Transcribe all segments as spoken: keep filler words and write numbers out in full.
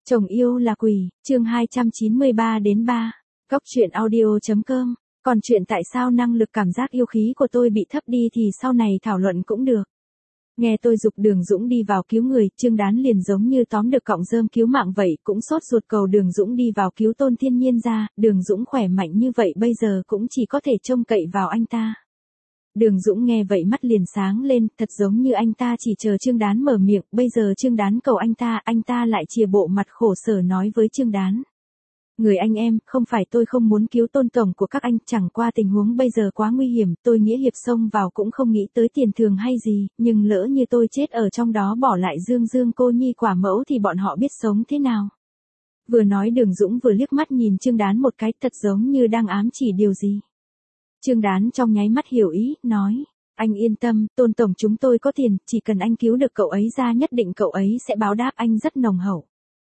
Chồng yêu là quỷ, chương hai trăm chín mươi ba đến ba. Góc truyện audio.com. Còn chuyện tại sao năng lực cảm giác yêu khí của tôi bị thấp đi thì sau này thảo luận cũng được. Nghe tôi giục Đường Dũng đi vào cứu người, Trương Đán liền giống như tóm được cọng rơm cứu mạng vậy, cũng sốt ruột cầu Đường Dũng đi vào cứu Tôn Thiên Nhiên ra. Đường Dũng khỏe mạnh như vậy bây giờ cũng chỉ có thể trông cậy vào anh ta. Đường Dũng nghe vậy mắt liền sáng lên, thật giống như anh ta chỉ chờ Trương Đán mở miệng, bây giờ Trương Đán cầu anh ta, anh ta lại chìa bộ mặt khổ sở nói với Trương Đán. Người anh em, không phải tôi không muốn cứu Tôn tổng của các anh, chẳng qua tình huống bây giờ quá nguy hiểm, tôi nghĩa hiệp xông vào cũng không nghĩ tới tiền thường hay gì, nhưng lỡ như tôi chết ở trong đó bỏ lại Dương Dương cô nhi quả mẫu thì bọn họ biết sống thế nào. Vừa nói Đường Dũng vừa liếc mắt nhìn Trương Đán một cái, thật giống như đang ám chỉ điều gì. Trương Đán trong nháy mắt hiểu ý, nói, anh yên tâm, Tôn tổng chúng tôi có tiền, chỉ cần anh cứu được cậu ấy ra nhất định cậu ấy sẽ báo đáp anh rất nồng hậu.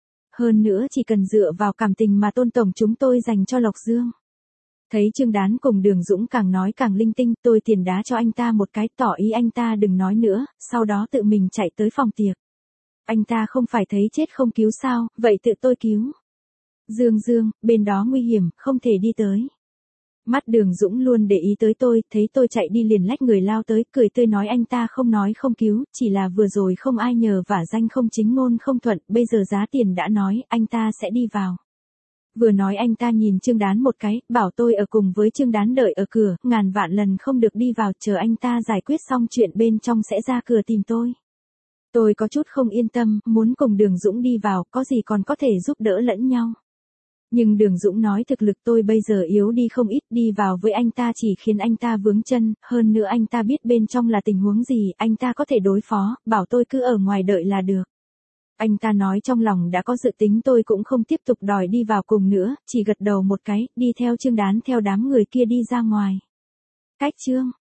Hơn nữa chỉ cần dựa vào cảm tình mà Tôn tổng chúng tôi dành cho Lộc Dương. Thấy Trương Đán cùng Đường Dũng càng nói càng linh tinh, tôi tiền đá cho anh ta một cái, tỏ ý anh ta đừng nói nữa, sau đó tự mình chạy tới phòng tiệc. Anh ta không phải thấy chết không cứu sao, vậy tự tôi cứu. Dương Dương, bên đó nguy hiểm, không thể đi tới. Mắt Đường Dũng luôn để ý tới tôi, thấy tôi chạy đi liền lách người lao tới, cười tươi nói anh ta không nói không cứu, chỉ là vừa rồi không ai nhờ vả danh không chính ngôn không thuận, bây giờ giá tiền đã nói, anh ta sẽ đi vào. Vừa nói anh ta nhìn Trương Đán một cái, bảo tôi ở cùng với Trương Đán đợi ở cửa, ngàn vạn lần không được đi vào, chờ anh ta giải quyết xong chuyện bên trong sẽ ra cửa tìm tôi. Tôi có chút không yên tâm, muốn cùng Đường Dũng đi vào, có gì còn có thể giúp đỡ lẫn nhau. Nhưng Đường Dũng nói thực lực tôi bây giờ yếu đi không ít, đi vào với anh ta chỉ khiến anh ta vướng chân, hơn nữa anh ta biết bên trong là tình huống gì, anh ta có thể đối phó, bảo tôi cứ ở ngoài đợi là được. Anh ta nói trong lòng đã có dự tính, tôi cũng không tiếp tục đòi đi vào cùng nữa, chỉ gật đầu một cái, đi theo Trương Đán theo đám người kia đi ra ngoài. Cách chương